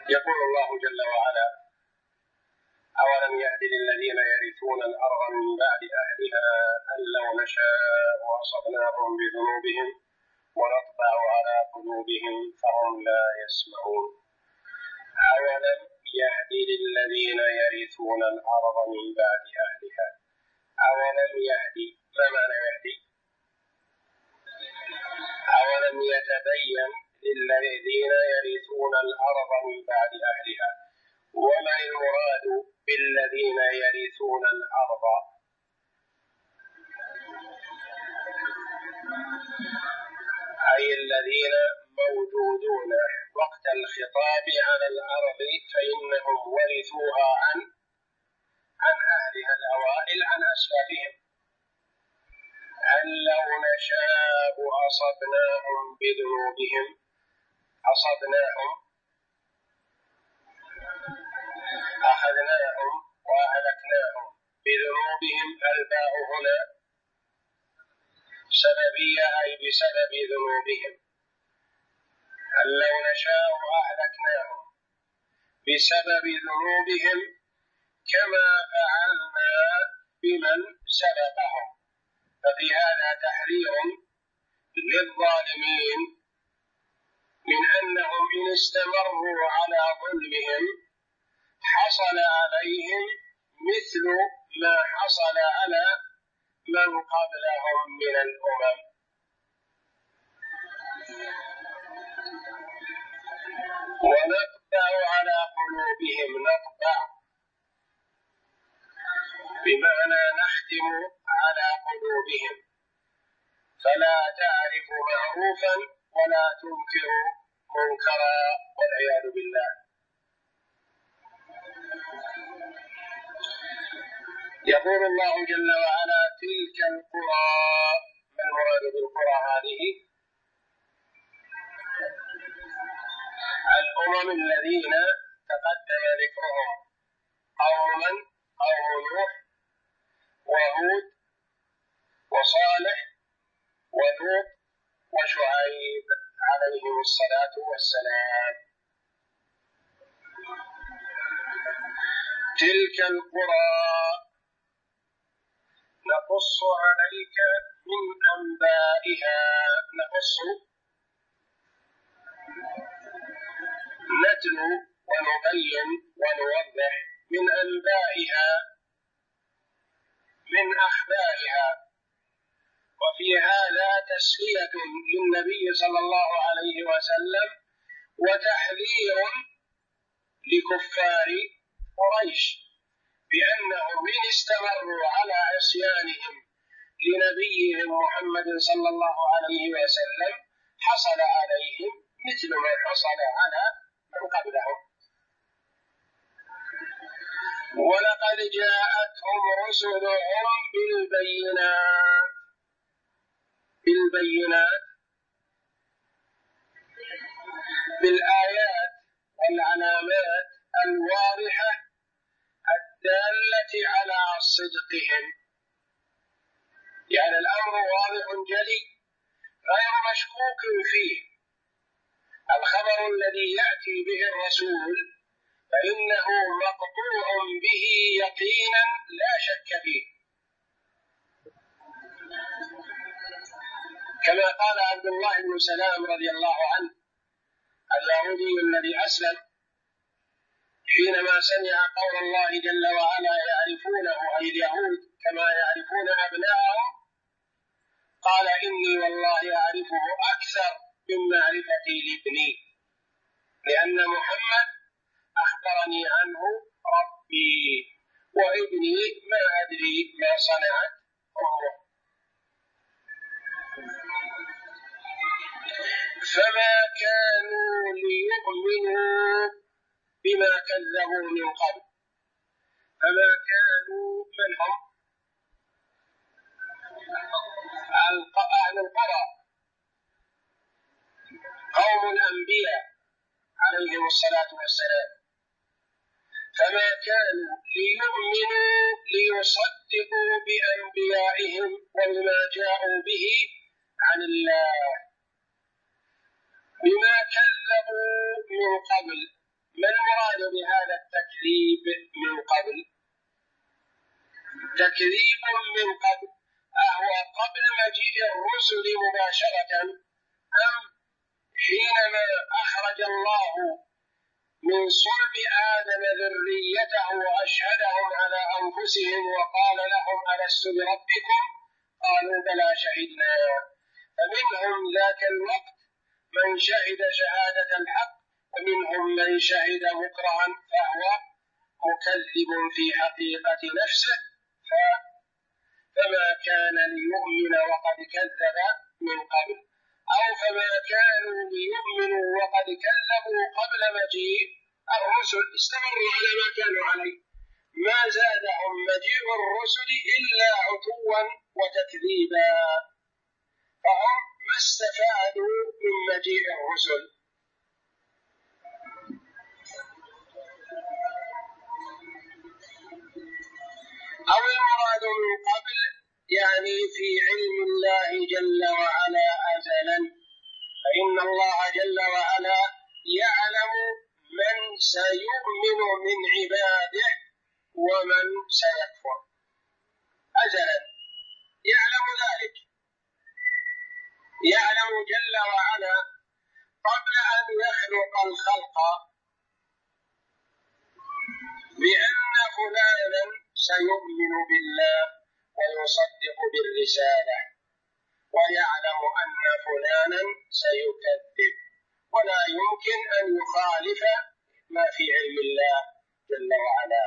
يقول الله جل وعلا: أولم يهد للذين يرثون الأرض من بعد أهلها أن لو نشاء أصبناهم بذنوبهم ونطبع على قلوبهم فهم لا يسمعون. أولم يهد للذين يرثون الأرض من بعد أهلها. أولم يهد، ما معنى يهدي؟ أولم يتبين للذين يرثون الأرض من بعد أهلها. وما المراد بالذين يرثون الأرض؟ أي الذين موجودون وقت الخطاب على الأرض فإنهم ورثوها عن أهلها الأوائل، عن أسلافهم. أن لو نشاء أصبناهم بذنوبهم. أصبناهم أخذناهم وأهلكناهم بذنوبهم. الباء هنا سببية، أي بسبب ذنوبهم. أن لو نشاء أهلكناهم بسبب ذنوبهم كما فعلنا بمن سبقهم. ففي هذا تحذير للظالمين من أنهم إن استمروا على ظلمهم حصل عليهم مثل ما حصل على من قبلهم من الأمم. ونطبع على قلوبهم. نطبع بمعنى نختم على قلوبهم، فلا تعرف معروفا ولا تنكر منكرا، والعياذ بالله. يقول الله جل وعلا: تلك القرى. ما المراد بالقرى هذه؟ الأمم الذين تقدم ذكرهم: قوم نوح وهود وصالح ولوط وشعيب عليهم الصلاة والسلام. تلك القرى نقص عليك من أنبائها. نقص نتلو ونبين ونوضح من أنبائها، من أخبارها. وفي هذا تسلية للنبي صلى الله عليه وسلم وتحذير لكفار قريش بأنهم إن استمروا على عصيانهم لنبيهم محمد صلى الله عليه وسلم حصل عليهم مثل ما حصل على من قبلهم. ولقد جاءتهم رسلهم بالآيات والعلامات الواضحة الدالة على صدقهم. يعني الأمر واضح جلي غير مشكوك فيه. الخبر الذي يأتي به الرسول فإنه مقطوع به يقينا لا شك فيه، كما قال عبد الله بن سلام رضي الله عنه اليهودي الذي أسلم حينما سمع قول الله جل وعلا: يعرفونه أي اليهود كما يعرفون أبناءهم، قال: إني والله أعرفه أكثر من معرفتي لابني، لأن محمد أخبرني عنه ربي، وابني ما أدري ما صنعت أمه. فما كانوا ليؤمنوا بما كذبوا من قبل. فما كانوا من هم؟ أهل القرى، قوم الأنبياء عليهم الصلاة والسلام. فما كانوا ليؤمنوا ليصدقوا بأنبيائهم وبما جاءوا به عن الله، بما كذبوا من قبل. ما المراد بهذا التكذيب من قبل؟ تكذيب من قبل أهو قبل مجيء الرسل مباشرة أم حينما أخرج الله من صلب آدم ذريته وأشهدهم على أنفسهم وقال لهم ألست بربكم؟ قالوا بلى شهدنا. فمنهم ذاك الوقت من شهد شهادة الحق ومنهم من شهد مكرها فهو مكذب في حقيقة نفسه، فما كان ليؤمن وقد كذب من قبل، أو فما كانوا ليؤمنوا وقد كذبوا قبل مجيء الرسل، استمروا على ما كانوا عليه، ما زادهم مجيء الرسل إلا عتوا وتكذيبا، فهم ما استفادوا من مجيء الرسل. أو المراد من قبل يعني في علم الله جل وعلا أزلا، فإن الله جل وعلا يعلم من سيؤمن من عباده ومن سيكفر أزلا، يعلم ذلك، يعلم جل وعلا قبل أن يخلق الخلق بأن فلانا سيؤمن بالله ويصدق بالرسالة، ويعلم أن فلانا سيكذب، ولا يمكن أن يخالف ما في علم الله جل وعلا،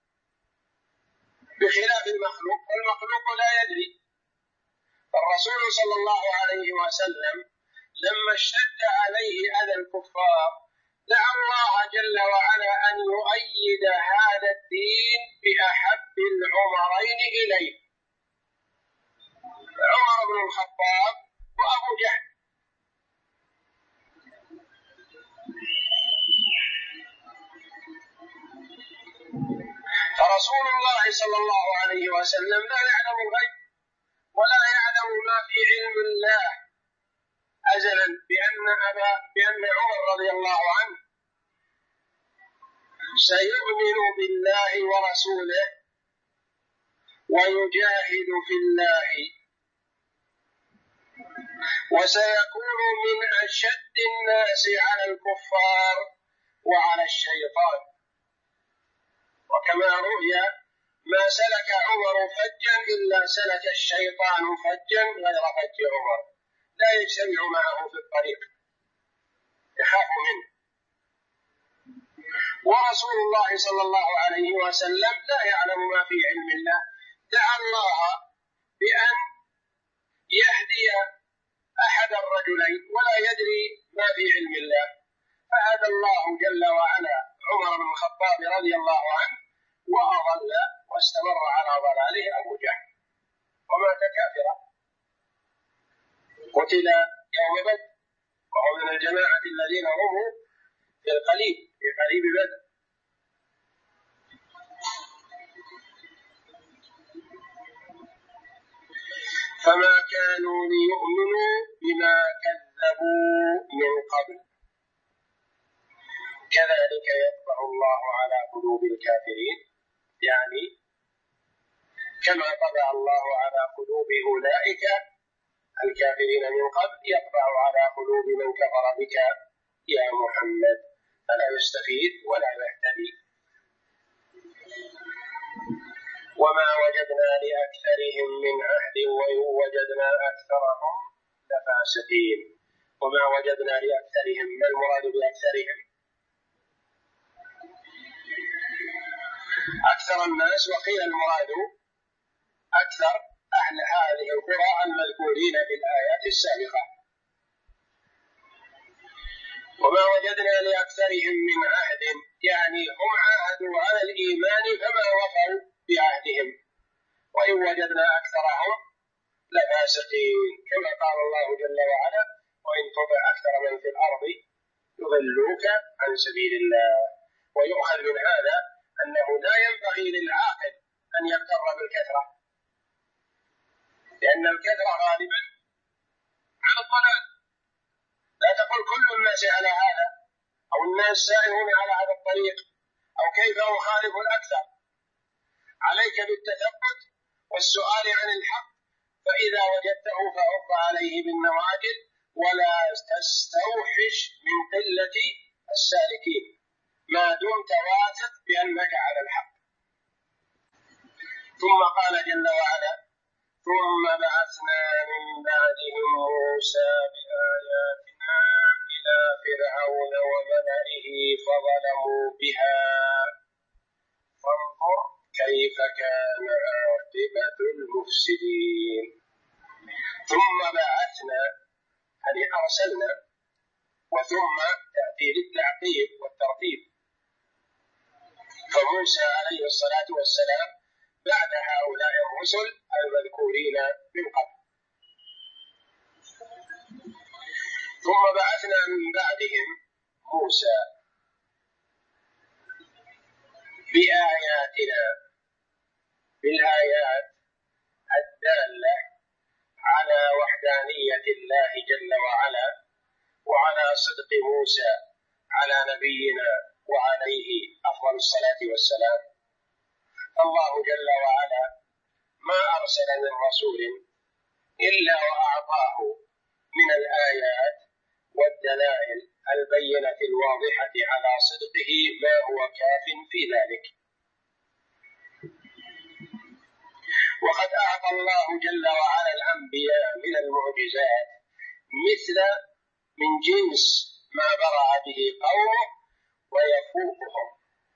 بخلاف المخلوق، والمخلوق لا يدري. فالرسول صلى الله عليه وسلم لما اشتد عليه أذى الكفار دعا الله جل وعلا أن يؤيد هذا الدين بأحب العمرين إليه، عمر بن الخطاب وأبو جهل. فرسول الله صلى الله عليه وسلم لا يعلم الغيب ولا يعلم ما في علم الله أزلا، بأن عمر رضي الله عنه سيؤمن بالله ورسوله ويجاهد في الله، وسيكون من أشد الناس على الكفار وعلى الشيطان. وكما رؤي ما سلك عمر فجا إلا سلك الشيطان فجا غير فج عمر، لا يجتمع معه في الطريق، يخاف منه. ورسول الله صلى الله عليه وسلم لا يعلم ما في علم الله، دعا الله بأن يهدي أحد الرجلين ولا يدري ما في علم الله، فهدى الله جل وعلا عمر بن الخطاب رضي الله عنه وأضل واستمر على ضلاله أبو جهل ومات كافرا، قتل يوم بدر وهو من الجماعة الذين رموا في قليب بدر. فما كانوا ليؤمنوا بما كذبوا من قبل كذلك يطبع الله على قلوب الكافرين، يعني كما طبع الله على قلوب أولئك الكافرين من قبل يطبع على قلوب من كفر بك يا محمد، فلا يستفيد ولا يهتدي. وما وجدنا لأكثرهم من عهد وإن وجدنا أكثرهم لفاسقين. وما وجدنا لأكثرهم، ما المراد بأكثرهم؟ أكثر الناس، وقيل المراد أكثر أهل هذه القرى المذكورين في الآيات السابقة. وما وجدنا لأكثرهم من عهد، يعني هم عاهدوا على الإيمان فما وفوا بعهدهم، وإن وجدنا أكثرهم لفاسقين، كما قال الله جل وعلا وإن تطع أكثر من في الأرض يضلوك عن سبيل الله. ويؤخذ من هذا أنه لا ينبغي للعاقل أن يغتر بالكثرة، لأن الكثرة غالبا على الضلال، لا تقل كل الناس على هذا، أو الناس سائرون على هذا الطريق، أو كيف أخالف الأكثر. عليك بالتثبت والسؤال عن الحق، فإذا وجدته فعض عليه بالنواجذ، ولا تستوحش من قلة السالكين ما دمت واثق بأنك على الحق. ثم قال جل وعلا: ثم بعثنا من بعدهم موسى بآياتنا إلى فرعون وملئه فظلموا بها فانظر كيف كان عاقبة المفسدين. ثم بعثنا يعني أرسلنا، وثم تأتي للتعقيب والترتيب. فموسى عليه الصلاة والسلام بعد هؤلاء الرسل المذكورين من قبل. ثم بعثنا من بعدهم موسى بآياتنا، بالآيات الدالة على وحدانية الله جل وعلا وعلى صدق موسى على نبينا وعليه أفضل الصلاة والسلام. الله جل وعلا ما أرسل من رسول إلا وأعطاه من الآيات والدلائل البينة الواضحة على صدقه ما هو كاف في ذلك. وقد أعطى الله جل وعلا الأنبياء من المعجزات مثل من جنس ما برع به قومه ويفوقهم،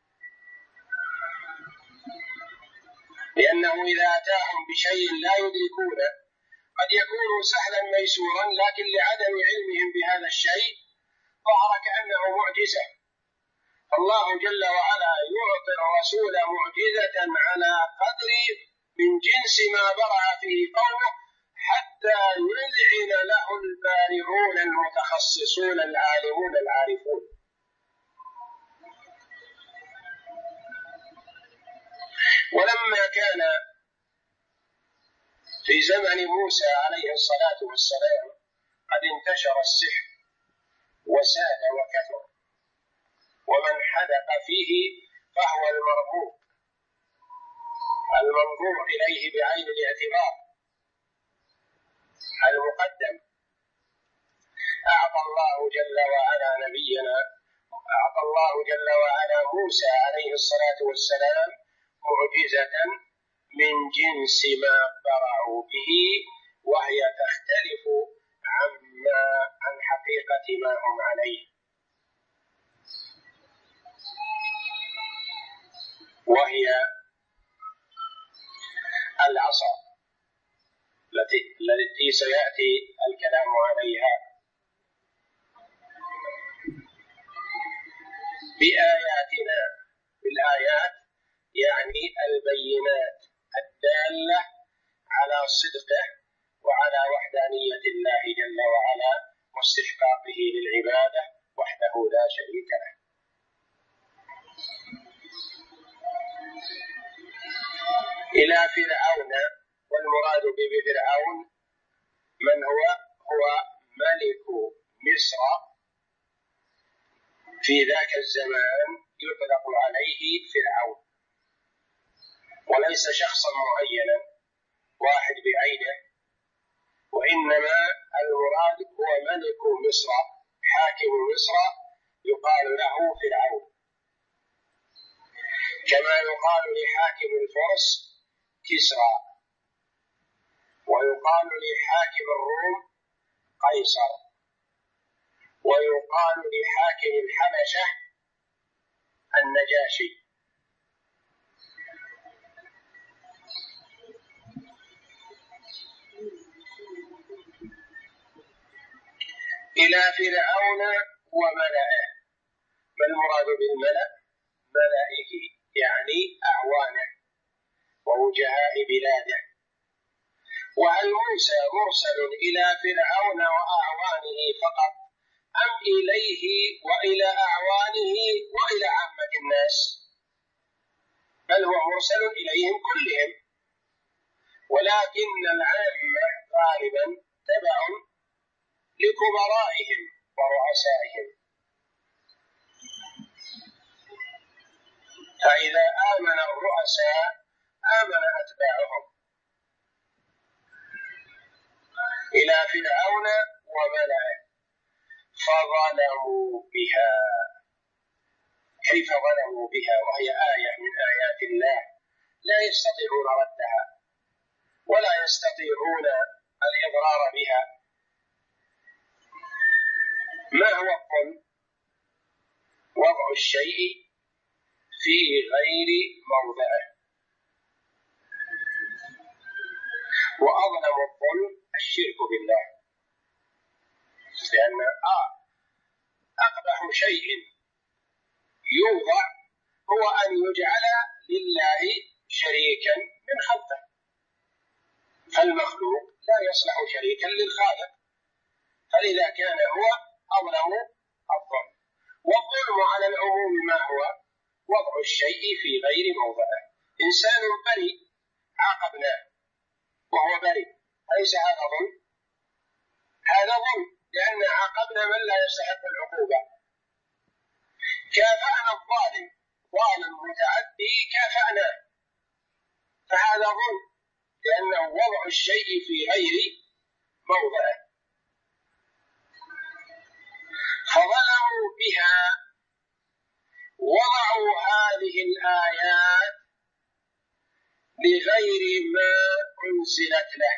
لأنه إذا أتاهم بشيء لا يدركونه قد يكون سهلا ميسورا، لكن لعدم علمهم بهذا الشيء ظهر كأنه معجزة. الله جل وعلا يعطي الرسول معجزة على قدر من جنس ما برع فيه قومه، حتى يذعن له البالغون المتخصصون العالمون العارفون. ولما كان في زمن موسى عليه الصلاة والسلام قد انتشر السحر وساد وكثر، ومن حدق فيه فهو المرغوب المنظور إليه بعين الاعتبار المقدم. أعطى الله جل وعلا موسى عليه الصلاة والسلام معجزة من جنس ما برعوا به، وهي تختلف عن حقيقة ما هم عليه، وهي العصا التي سيأتي الكلام عليها. بآياتنا، بالآيات يعني البينات الدالة على صدقه وعلى وحدانية الله جل وعلا واستحقاقه للعبادة وحده لا شريك له. إلى فرعون، والمراد بفرعون من هو ملك مصر في ذاك الزمان، يطلق عليه فرعون، وليس شخصا معينا واحد بعينه، وإنما المراد هو ملك مصر، حاكم مصر يقال له فرعون، كما يقال لحاكم الفرس كسرى، ويقال لحاكم الروم قيصر، ويقال لحاكم الحبشة النجاشي. إلى فرعون وملئه. ما المراد بالملأ؟ ملئه يعني أعوانه ووجهاء بلاده. وهل موسى مرسل إلى فرعون وأعوانه فقط، أم إليه وإلى أعوانه وإلى عامة الناس؟ بل هو مرسل إليهم كلهم، ولكن العامة غالبا تبع لكبرائهم ورؤسائهم. فإذا آمن الرؤساء آمن أتباعهم. إلى فرعون وملئه فظلموا بها. كيف ظلموا بها وهي آية من آيات الله لا يستطيعون ردها ولا يستطيعون الإضرار بها؟ ما هو الظلم؟ وضع الشيء في غير موضعه، وأظلم الظلم الشرك بالله، لأن أقبح شيء يوضع هو أن يجعل لله شريكا من خلقه، فالمخلوق لا يصلح شريكا للخالق، فلذا كان هو أظلم الظلم. والظلم على العموم ما هو؟ وضع الشيء في غير موضعه. إنسان بريء عاقبناه وهو بريء، أليس هذا ظلم؟ هذا ظلم، لأن عاقبنا من لا يستحق العقوبة. كافأنا الظالم، ظالم متعدي كافأناه، فهذا ظلم لأنه وضع الشيء في غير موضعه. فظلموا بها، وضعوا هذه الآيات بغير ما أنزلت له،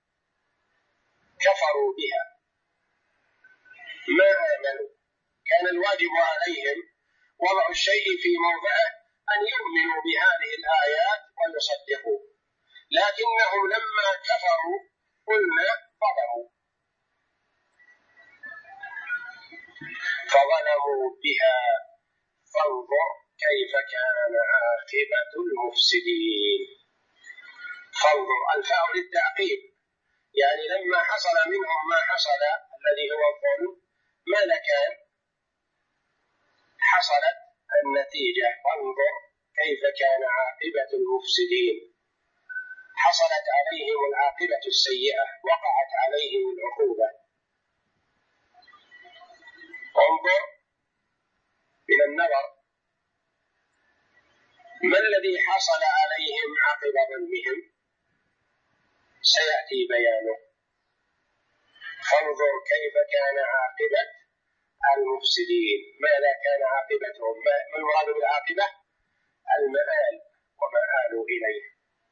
كفروا بها، ما آمنوا. كان الواجب عليهم وضع الشيء في موضعه، أن يؤمنوا بهذه الآيات ويصدقوا، لكنهم لما كفروا قلنا ظلموا. فظلموا بها فانظر كيف كان عاقبة المفسدين. فانظر، الفاء للتعقيب، يعني لما حصل منهم ما حصل الذي هو الظلم، ماذا كان؟ حصلت النتيجة، فانظر كيف كان عاقبة المفسدين. حصلت عليهم العاقبة السيئة، وقعت عليهم العقوبة. انظر من النظر، ما الذي حصل عليهم عقب ظلمهم؟ سيأتي بيانه. فانظر كيف كان عاقبة المفسدين. ماذا كان عاقبتهم؟ ما المراد بالعاقبة؟ المآل وما آلوا إليه.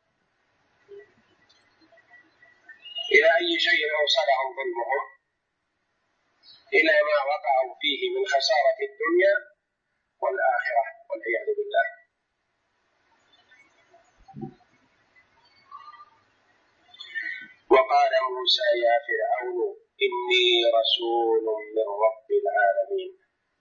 إلى أي شيء أوصلهم ظلمهم؟ إلى ما وقعوا فيه من خسارة الدنيا والآخرة والعياذ بالله. وقال موسى يا فرعون إني رسول من رب العالمين.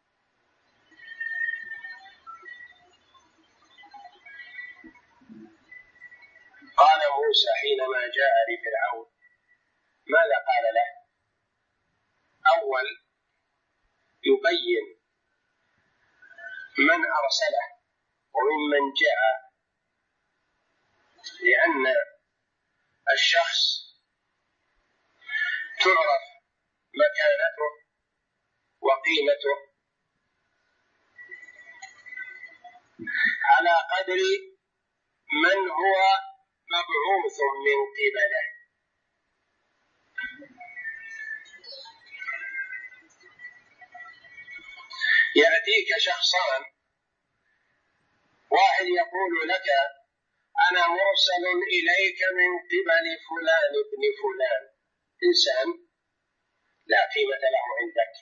قال موسى حينما جاء لفرعون ماذا قال له؟ أول يبين من أرسله وممن جاء، لأن الشخص تعرف مكانته وقيمته على قدر من هو مبعوث من قبله. يأتيك شخصان، واحد يقول لك أنا مرسل إليك من قبل فلان ابن فلان، إنسان لا قيمة له عندك.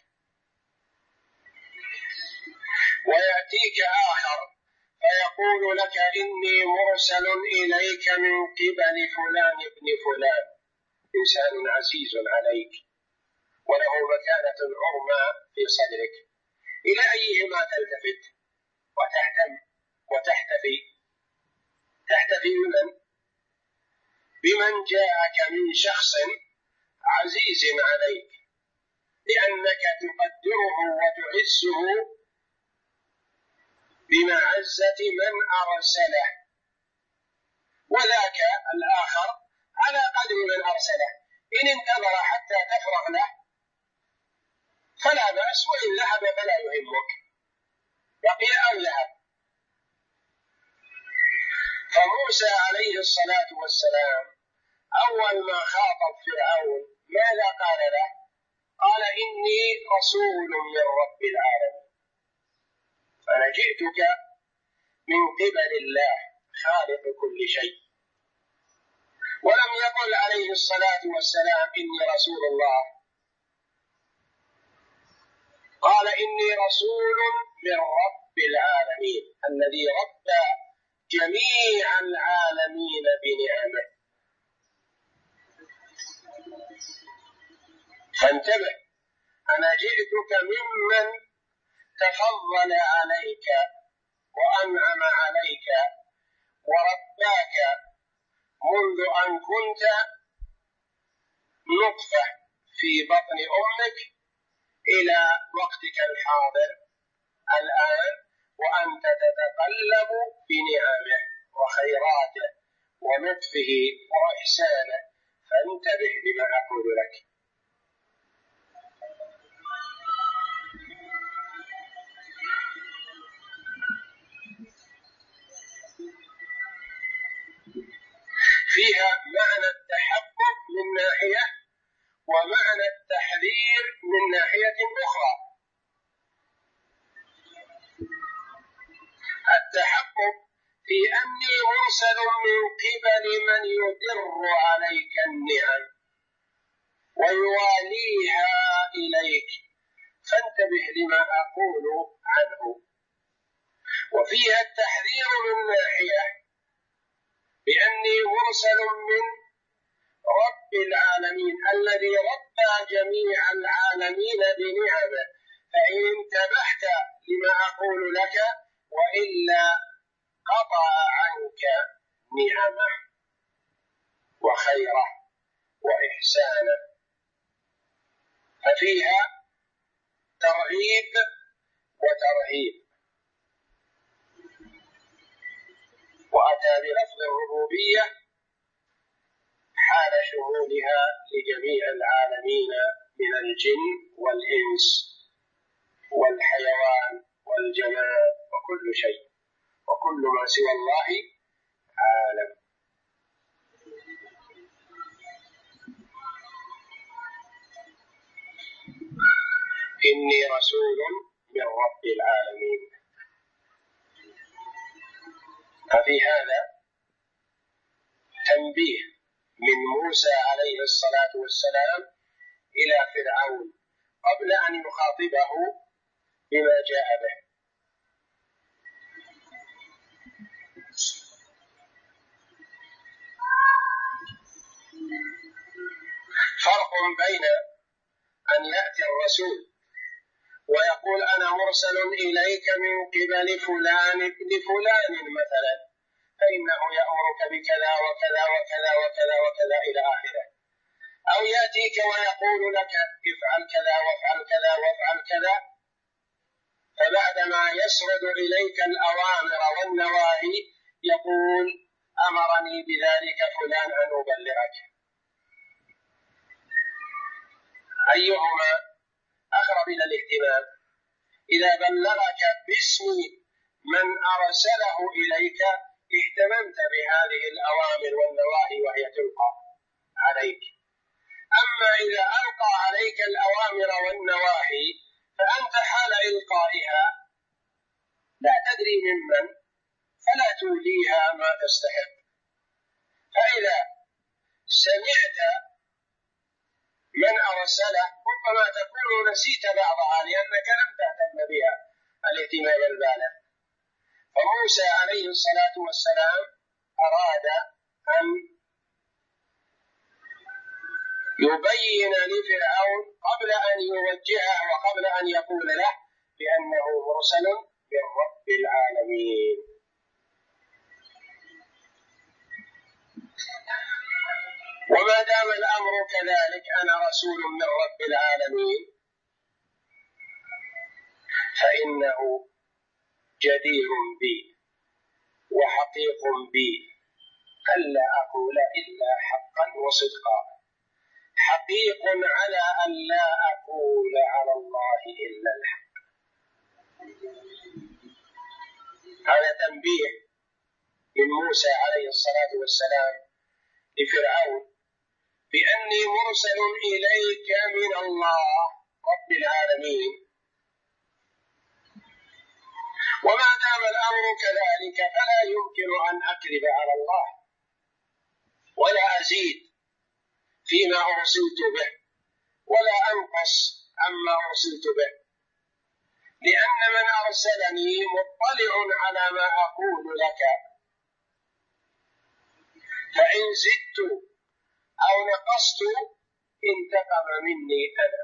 ويأتيك آخر فيقول لك إني مرسل إليك من قبل فلان ابن فلان، إنسان عزيز عليك وله مكانة عظمى في صدرك. إلى أيهما تلتفت وتهتم وتحتفي؟ تحتفي بمن جاءك من شخص عزيز عليك، لأنك تقدره وتعزه بمعزة من أرسله، وذاك الآخر على قدر من أرسله. إن انتظر حتى تفرغ له فلا بأس، وإن ذهب فلا يهمك، بقي أو ذهب. موسى عليه الصلاة والسلام أول ما خاطب فرعون ماذا قال له؟ قال إني رسول من رب العالمين، أنا جئتك من قبل الله خالق كل شيء. ولم يقل عليه الصلاة والسلام إني رسول الله، قال إني رسول من رب العالمين الذي رب جميع العالمين بنعمه. فانتبه، أنا جئتك ممن تفضل عليك وأنعم عليك ورباك منذ أن كنت نطفة في بطن أمك إلى وقتك الحاضر الآن، وأنت تتقلب بنعمه وخيراته ولطفه وإحسانه، فانتبه لما أقول لك. فيها معنى التحقق من ناحية ومعنى التحذير من ناحية أخرى. التحقق في أني مرسل من قبل من يدر عليك النعم ويواليها إليك، فانتبه لما أقول عنه. وفيها التحذير من ناحية بأني مرسل من رب العالمين الذي ربى جميع العالمين بنعمه، فإن انتبهت لما أقول لك وإلا قطع عنك نعمه وخيره وإحسانه. ففيها ترغيب وترهيب، وأتى بلفظ الربوبية حال شمولها لجميع العالمين من الجن والإنس والحيوان والجماد وكل شيء، وكل ما سوى الله عالم. إني رسول من رب العالمين. ففي هذا تنبيه من موسى عليه الصلاة والسلام إلى فرعون قبل أن يخاطبه بما جاء به. فرق بين أن يأتي الرسول ويقول أنا مرسل إليك من قبل فلان ابن فلان مثلا، فإنه يأمرك بكذا وكذا وكذا وكذا وكذا إلى آخره، أو يأتيك ويقول لك افعل كذا وافعل كذا وافعل كذا، فبعدما يسرد إليك الأوامر والنواهي يقول أمرني بذلك فلان أن أبلغك. أيهما أقرب إلى الاهتمام؟ إذا بلغك باسم من أرسله إليك اهتممت بهذه الأوامر والنواهي وهي تلقى عليك. أما إذا ألقى عليك الأوامر والنواهي فأنت حال إلقائها لا تدري ممن، فلا توليها ما تستحق. فإذا سمعت من أرسله ربما تكون نسيت بعضها لأنك لم تهتم بها الاهتمام البالغ. فموسى عليه الصلاة والسلام أراد أن يبين لفرعون قبل أن يوجهه وقبل أن يقول له بأنه مرسل من رب العالمين. وما دام الأمر كذلك أنا رسول من رب العالمين فإنه جدير بي وحقيق بي ألا أقول إلا حقا وصدقا، حقيق على أن لا أقول على الله إلا الحق. هذا تنبيه من موسى عليه الصلاة والسلام لفرعون بأني مرسل إليك من الله رب العالمين، وما دام الأمر كذلك فلا يمكن أن أكذب على الله ولا أزيد فيما أرسلت به ولا أنقص عما أرسلت به، لأن من أرسلني مطلع على ما أقول لك، فإن زدت أو نقصت انتقم مني أنا.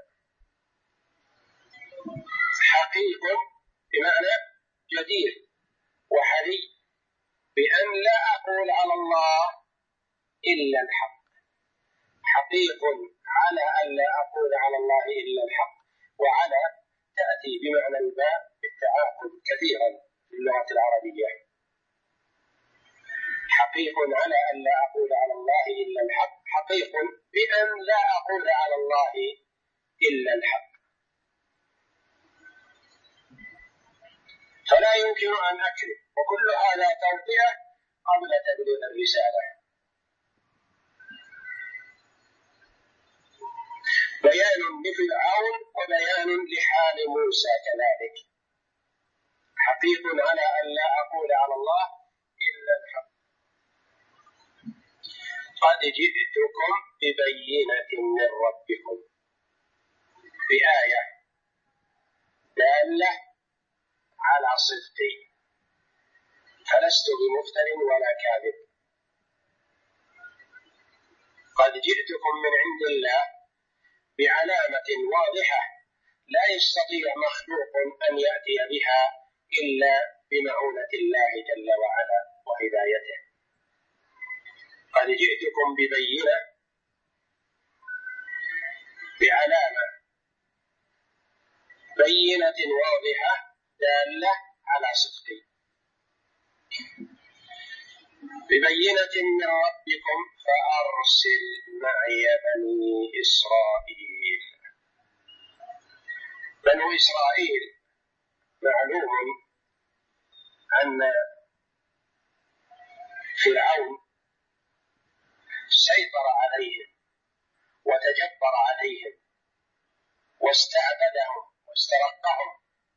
حقيق بمعنى جدير وحري بأن لا أقول على الله إلا الحق، حقيق على أن لا أقول على الله إلا الحق، وعلى تأتي بمعنى الباء بالتعاقب كثيرا في اللغة العربية. حقيق على أن لا أقول على الله إلا الحق، حقيق بأن لا أقول على الله إلا الحق، فلا يمكن أن أكذب، وكل هذا توطئة قبل تبليغ الرسالة. بيان لفرعون وبيان لحال موسى كذلك. حقيق على أن لا أقول على الله إلا الحق، قد جئتكم ببينة من ربكم، بآية دالة على صدقي، فلست بمفتر ولا كاذب. قد جئتكم من عند الله بعلامة واضحة لا يستطيع مخلوق أن يأتي بها إلا بمعونة الله جل وعلا وهدايته. قد جئتكم ببينة، بعلامة بينة واضحة دالة على صدقي، ببينة من ربكم فأرسل معي بني إسرائيل. بنو إسرائيل معلوم أن فرعون سيطر عليهم وتجبر عليهم واستعبدهم واسترقهم،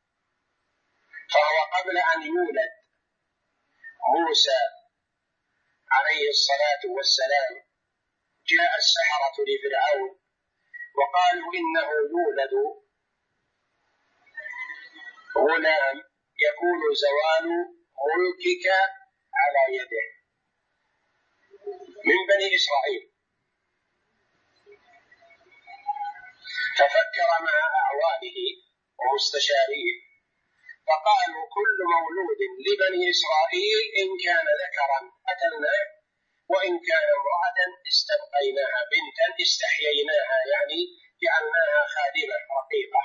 فهو قبل أن يولد موسى عليه الصلاة والسلام جاء السحرة لفرعون وقالوا إنه يولد غلام يكون زوال ملكك على يده من بني إسرائيل. ففكر مع أعوانه ومستشاريه فقالوا كل مولود لبني إسرائيل إن كان ذكرا قتلناه، وإن كان امرأة استبقيناها، بنتا استحييناها، يعني جعلناها خادمة رقيقة،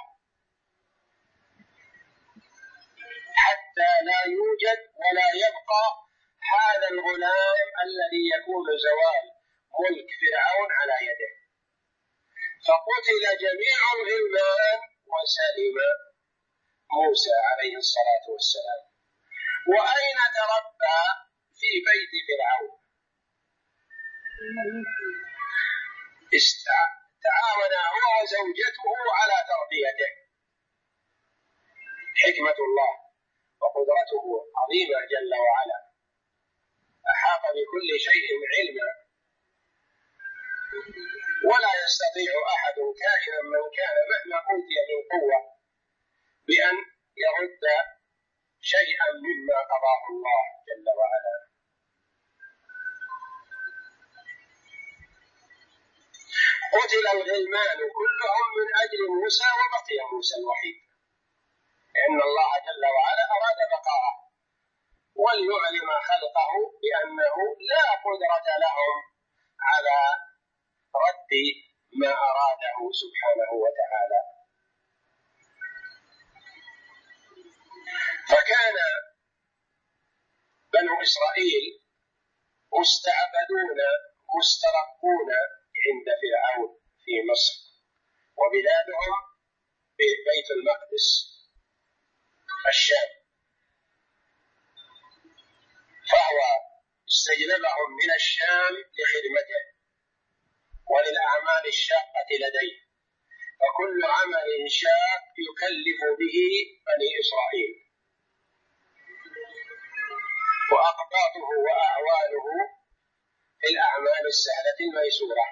حتى لا يوجد ولا يبقى هذا الغلام الذي يكون زوال ملك فرعون على يده. فقتل جميع الغلمان وسلم موسى عليه الصلاة والسلام. وأين تربى؟ في بيت فرعون. تعاون هو وزوجته على تربيته. حكمة الله وقدرته عظيمة جل وعلا، أحاط بكل شيء علما، ولا يستطيع أحد كائنا من كان مهما أوتي من قوة بأن يرد شيئا مما قضاه الله جل وعلا. قتل الغلمان كلهم من أجل موسى وبقي موسى الوحيد، لأن الله جل وعلا أراد بقاءه وليعلم خلقه بأنه لا قدرة لهم على رد ما أراده سبحانه وتعالى. فكان بنو إسرائيل مستعبدون مسترقون عند فرعون في مصر، وبلادهم في بيت المقدس الشام. فهو واستجلبهم من الشام لخدمته وللأعمال الشاقة لديه، فكل عمل شاق يكلف به بني إسرائيل، وأقباطه وأعوانه في الأعمال السهلة الميسورة.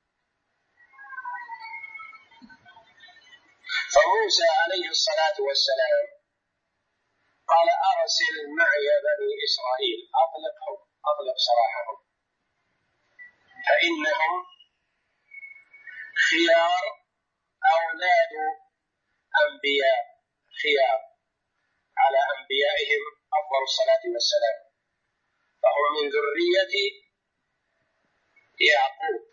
فموسى عليه الصلاة والسلام قال أرسل معي بني إسرائيل، أطلق سراحهم، فإنهم خيار أولاد أنبياء، خيار على أنبيائهم أفضل الصلاة والسلام، فهم من ذرية يعقوب،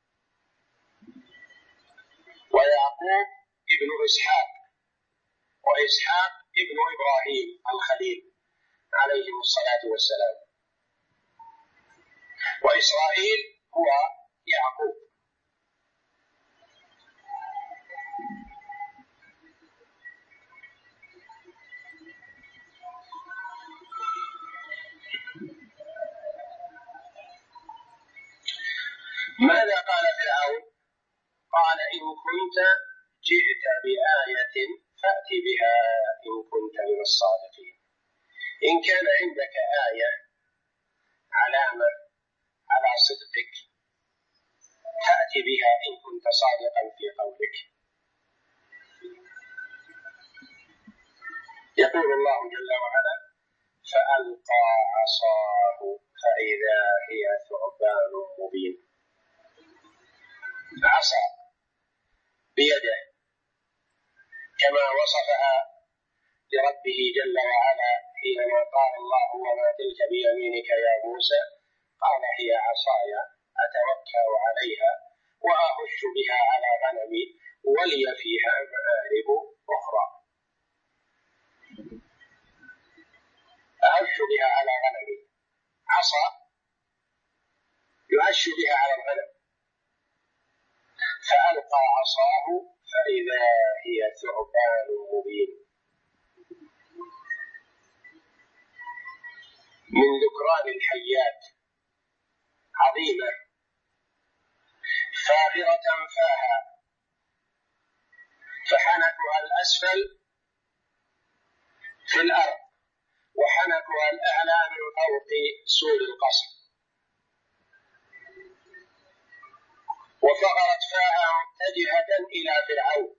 ويعقوب ابن إسحاق، وإسحاق ابن إبراهيم الخليل عليهم الصلاة والسلام، وإسرائيل هو يعقوب. ماذا قال فرعون؟ قال إن كنت جئت بآية فأت بها إن كنت من الصادقين. إن كان عندك آية علامة على صدقك فأت بها إن كنت صادقا في قولك. يقول الله جل وعلا فألقى عصاه فإذا هي ثعبان مبين. عصا بيده كما وصفها لربه جل وعلا حينما قال الله وما تلك بيمينك يا موسى، قال هي عصاي أتوكأ عليها وأهش بها على غنمي ولي فيها مآرب أخرى. أهش بها على غنمي، عصا يهش بها على الغنم. فألقى عصاه فإذا هي ثعبان مبين. من ذكران الحيات عظيمة فاغرة فاها، فحنكها الأسفل في الأرض وحنكها الأعلى من فوق سور القصر، وفغرت فاها متجهة إلى فرعون،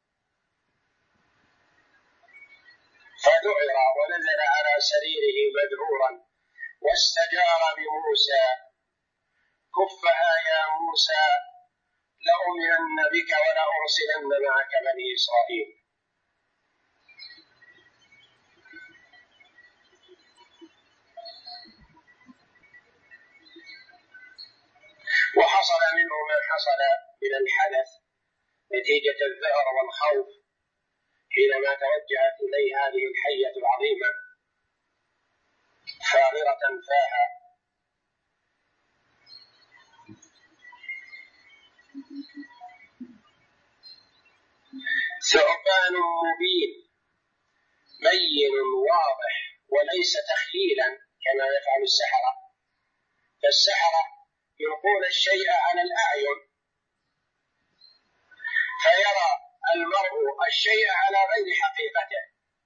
فذعر ونزل على سريره مذعورا واستجار بموسى كفها يا موسى لأؤمنن بك ولأرسلن معك بني إسرائيل. وحصل منه ما حصل من الحدث نتيجة الذعر والخوف حينما توجهت إليه هذه الحية العظيمة فاغرة فاها. ثعبان مبين بين واضح وليس تخييلا كما يفعل السحرة، فالسحرة يلقون الشيء على الأعين فيرى المرء الشيء على غير حقيقته،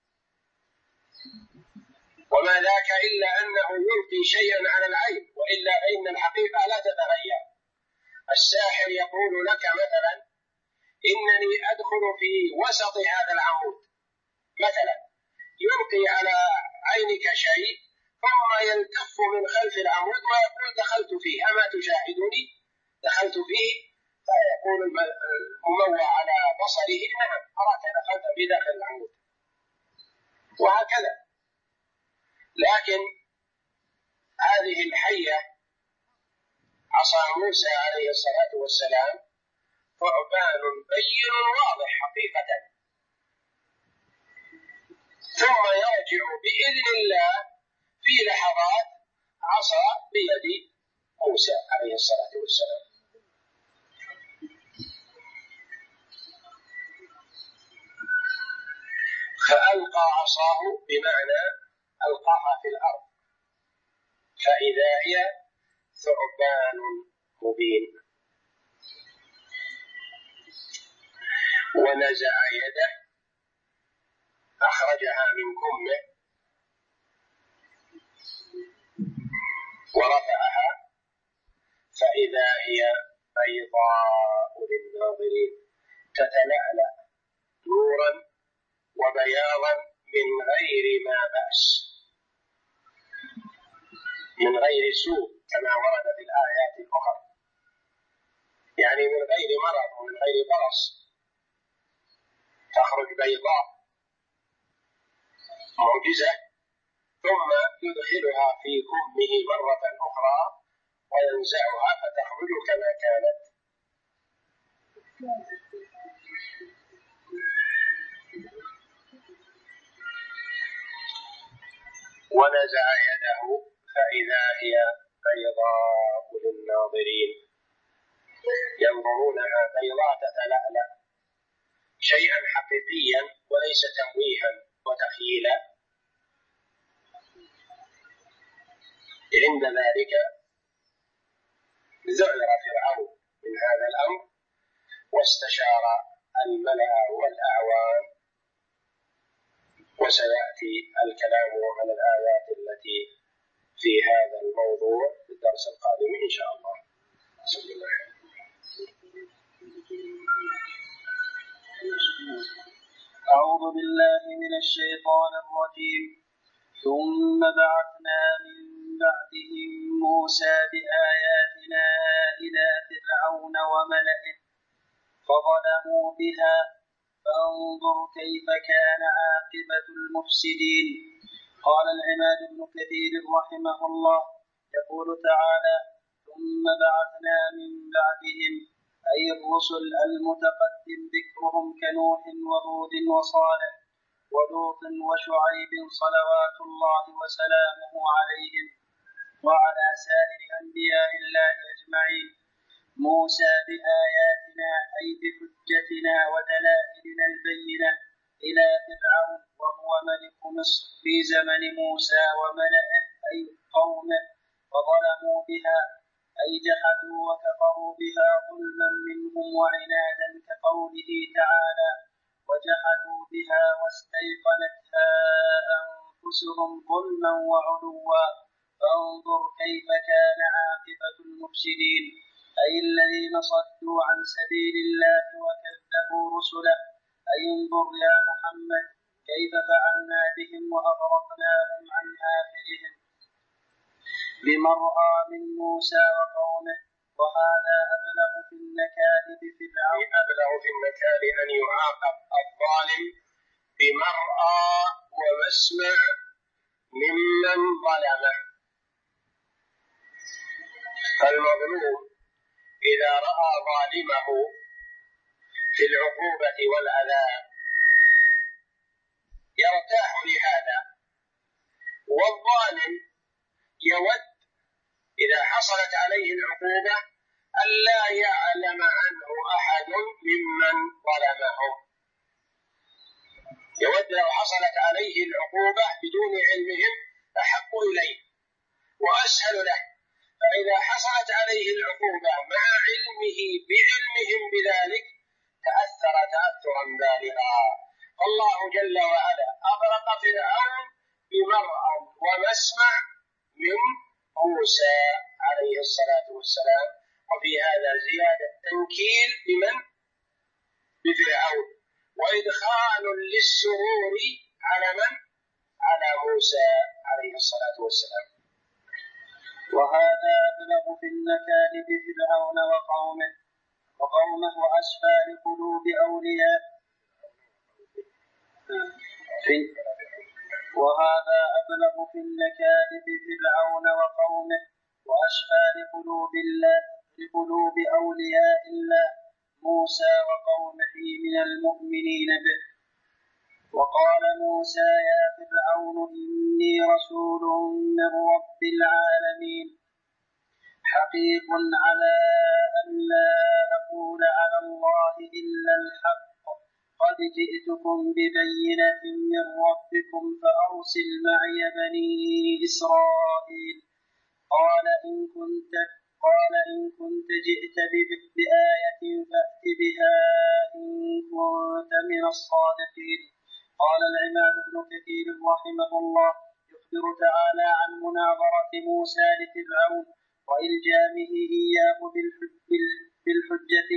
وما ذاك إلا أنه يلقي شيئا على العين، وإلا فإن الحقيقة لا تتغير. الساحر يقول لك مثلا إنني أدخل في وسط هذا العمود مثلا، يلقي على عينك شيء ثم يلتف من خلف العمود ويقول دخلت فيه، أما تشاهدني؟ دخلت فيه، فيقول المموع على بصره نعم أراك دخلت في داخل العمود، وهكذا. لكن هذه الحية عصا موسى عليه الصلاة والسلام ثعبان بين واضح حقيقة، ثم يرجع بإذن الله في لحظات عصا بيد موسى عليه الصلاة والسلام. فألقى عصاه بمعنى ألقاها في الأرض، فإذا هي ثعبان مبين. ونزع يده أخرجها من كمه ورفعها فإذا هي بيضاء للناظرين تتلألأ نورا وبياضا من غير ما بأس، من غير سوء كما ورد في الآيات الأخرى، يعني من غير مرض ومن غير برص، تخرج بيضاء معجزة، ثم يدخلها في كمه مرة أخرى وينزعها فتخرج كما كانت. ونزع يده فإذا هي بيضاء للناظرين، ينظرونها بيضاء تتلألأ، شيئا حقيقيا وليس تمويها وتخييلا. عند ذلك ذعر فرعون من هذا الأمر واستشار الملأ والأعوان، وسيأتي الكلام على الآيات التي في هذا الموضوع في الدرس القادم إن شاء الله. بسم الله. أعوذ بالله من الشيطان الرجيم. ثم بعثنا من بعدهم موسى بآياتنا إلى فرعون وملئه فظلموا بها فانظر كيف كان عاقبة المفسدين. قال العماد بن كثير رحمه الله يقول تعالى: ثم بعثنا من بعدهم، أي الرسل المتقدم ذكرهم كنوح وهود وصالح ولوط وشعيب صلوات الله وسلامه عليهم وعلى سائر أنبياء الله أجمعين، موسى بآياتنا أي بحجتنا ودلائلنا البينة إلى فرعون وهو ملك مصر في زمن موسى وملئه أي قومه، فظلموا بها أي جحدوا وكفروا بها ظلما منهم وعنادا، كقوله تعالى: وجحدوا بها واستيقنتها أنفسهم ظلما وعلوا فانظر كيف كان عاقبة المفسدين، أي الذين صدوا عن سبيل الله وكذبوا رسله. أي انظر يا محمد كيف فعلنا بهم وأغرقناهم عن آخرهم بمرأى من موسى وقومه. وهذا أبلغ في النكال بفرعون، أبلغ في النكال أن يعاقب الظالم بمرأى ومسمع ممن ظلمه. فالمظلوم إذا رأى ظالمه في العقوبة والعذاب يرتاح لهذا، والظالم يود إذا حصلت عليه العقوبة ألا يعلم عنه أحد ممن ظلمه، يود لو حصلت عليه العقوبة بدون علمهم أحب إليه وأسهل له، فإذا حصلت عليه العقوبة مع علمه بعلمهم بذلك تأثر تأثرا بالغا. الله جل وعلا أغرق فرعون بمرأى ومسمع من موسى عليه الصلاة والسلام، وفي هذا زيادة تنكيل بمن؟ بفرعون، وإدخال للسرور على من؟ على موسى عليه الصلاة والسلام. وهذا أبلغ في النكال بفرعون وقومه وأشفى لقلوب أولياء وهذا أبلغ في النكال بفرعون وقومه وأشفى لقلوب أولياء الله موسى وقومه من المؤمنين به. وقال موسى: يا فرعون إني رسول من رب العالمين حقيق على أن لا أقول على الله إلا الحق، قد جئتكم ببينة من ربكم فأرسل معي بني إسرائيل. قال إن كنت جئت بآية فأت بها إن كنت من الصادقين. قال العماد بن كثير رحمه الله يخبر تعالى عن مناظرة موسى لفرعون وإلجامه إياه بالحجة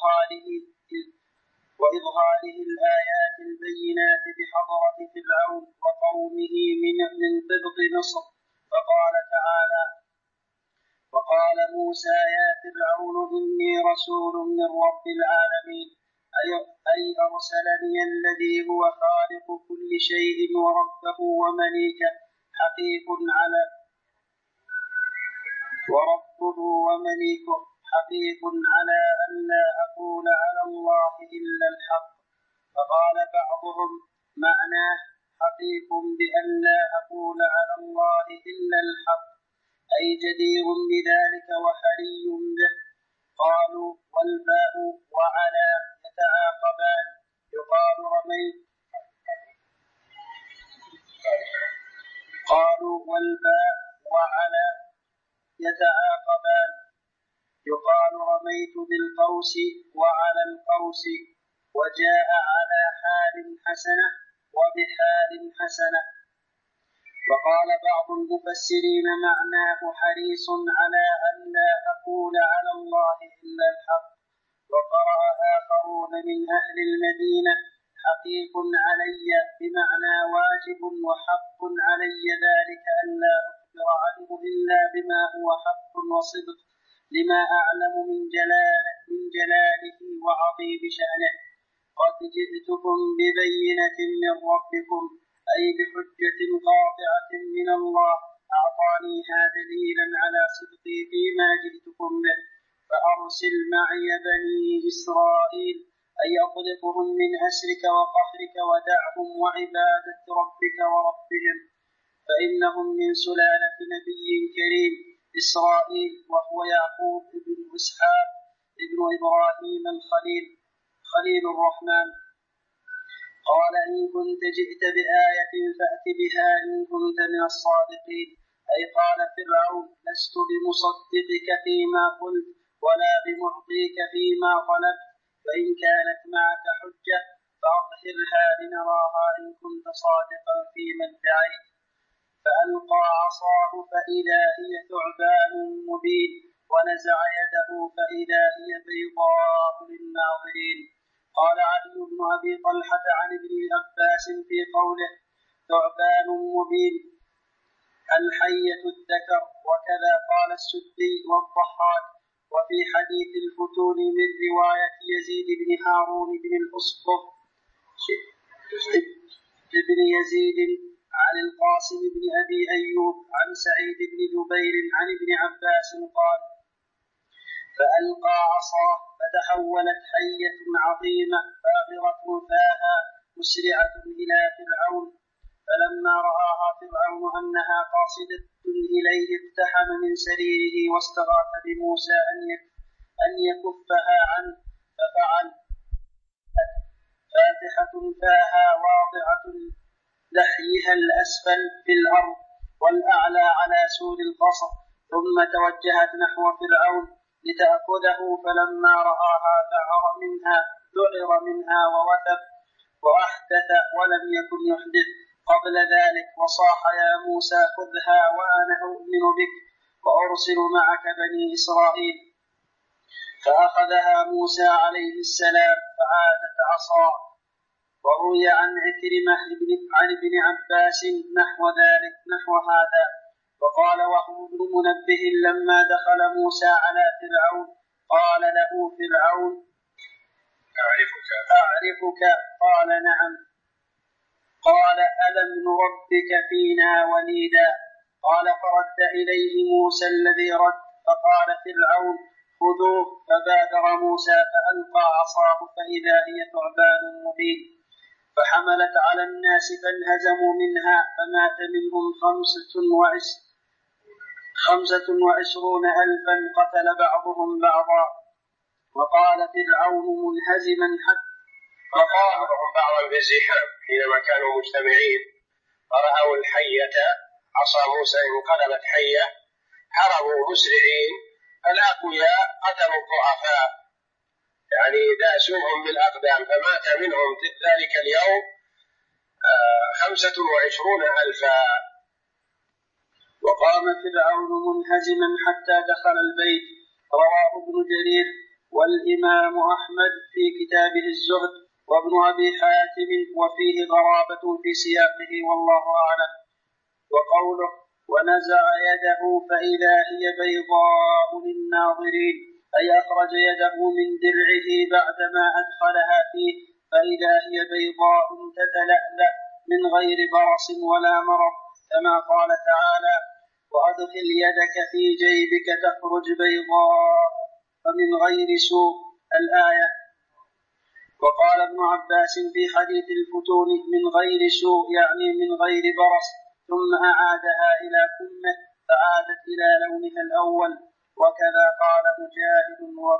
وإظهاره الآيات البينات بحضرة فرعون وقومه من قبط مصر. فقال تعالى: وقال موسى يا فرعون إني رسول من رب العالمين أي أرسلني الذي هو خالق كل شيء وربه ومليكه حقيق على أن لا أقول على الله إلا الحق. فقال بعضهم معناه حقيق بأن لا أقول على الله إلا الحق أي جدير بذلك وحري به. قالوا والباء وعلى يتعاقبان يقال رميت بالقوس وعلى القوس، وجاء على حال حسنة وبحال حسنة. وقال بعض المفسرين معناه حريص على أن لا أقول على الله إلا الحق. وقرأ آخرون من أهل المدينة حقيق علي بمعنى واجب وحق علي ذلك أن لا أخبر عنه إلا بما هو حق وصدق لما أعلم من جلاله وعظيم شأنه. قد جئتكم ببينة من ربكم أي بحجة قاطعة من الله أعطانيها دليلا على صدقي فيما جئتكم به، فأرسل معي بني إسرائيل أي أطلقهم من أسرك وقهرك ودعهم وعبادة ربك وربهم، فإنهم من سلالة نبي كريم إسرائيل وهو يعقوب بن إسحاق ابن إبراهيم الخليل خليل الرحمن. قال إن كنت جئت بآية فأت بها إن كنت من الصادقين، أي قال فرعون لست بمصدقك فيما قلت ولا بمعطيك فيما طلبت، فإن كانت معك حجة فأظهرها لنراها إن كنت صادقا فيما ادعيت. فألقى عصاه فإذا هي ثعبان مبين ونزع يده فإذا هي بيضاء للناظرين. قال علي بن أبي طلحة عن ابن عباس في قوله ثعبان مبين الحية الذكر، وكذا قال السدي والضحاك. وفي حديث الفتون من رواية يزيد بن هارون بن الأسقف ابن يزيد عن القاسم بن أبي أيوب عن سعيد بن جبير عن ابن عباس قال فألقى عصاه فتحولت حية عظيمة فاغرة فاها مسرعة إلى فرعون، فلما رآها فرعون أنها قاصدة إليه اقتحم من سريره واستغاث بموسى أن يكفها عنه، ففعل فاتحة فاها واضعة لحيها الأسفل في الأرض والأعلى على سور القصر، ثم توجهت نحو فرعون لتأخذه، فلما رآها ذعر منها ووثب وأحدث ولم يكن يحدث قبل ذلك، وصاح يا موسى خذها وأنا أؤمن بك وأرسل معك بني إسرائيل. فأخذها موسى عليه السلام فعادت عصاه. وروي عن عكرمة عن ابن عباس نحو هذا. وقال وهو بن منبه لما دخل موسى على فرعون قال له فرعون أعرفك؟ قال نعم. قال ألم نربك فينا وليدا؟ قال فرد إليه موسى الذي رد. فقال فرعون خذوه، فبادر موسى فألقى عصاه فإذا هي ثعبان مبين، فحملت على الناس فانهزموا منها، فمات منهم 25,000 قتل بعضهم بعضا. وقال فرعون منهزما حتى وقالهم بعضا في الزحام حينما كانوا مجتمعين فرأوا الحية عصا موسى انقلبت حية هربوا مسرعين، الأقوياء قتلوا الضعفاء، يعني داسوهم بالأقدام، فمات منهم ذلك اليوم 25,000. وقام فرعون منهزما حتى دخل البيت. رواه ابن جرير والإمام أحمد في كتابه الزهد وابن أبي حاتم، وفيه غرابة في سياقه والله أعلم. وقوله ونزع يده فإذا هي بيضاء للناظرين، أي أخرج يده من درعه بعدما أدخلها فيه فإذا هي بيضاء تتلألأ من غير برص ولا مرض، كما قال تعالى وأدخل يدك في جيبك تخرج بيضاء فمن غير سوء الآية. وقال ابن عباس في حديث الفتون من غير سوء يعني من غير برص، ثم أعادها إلى فمه فعادت إلى لونها الأول. وكذا قال مجاهد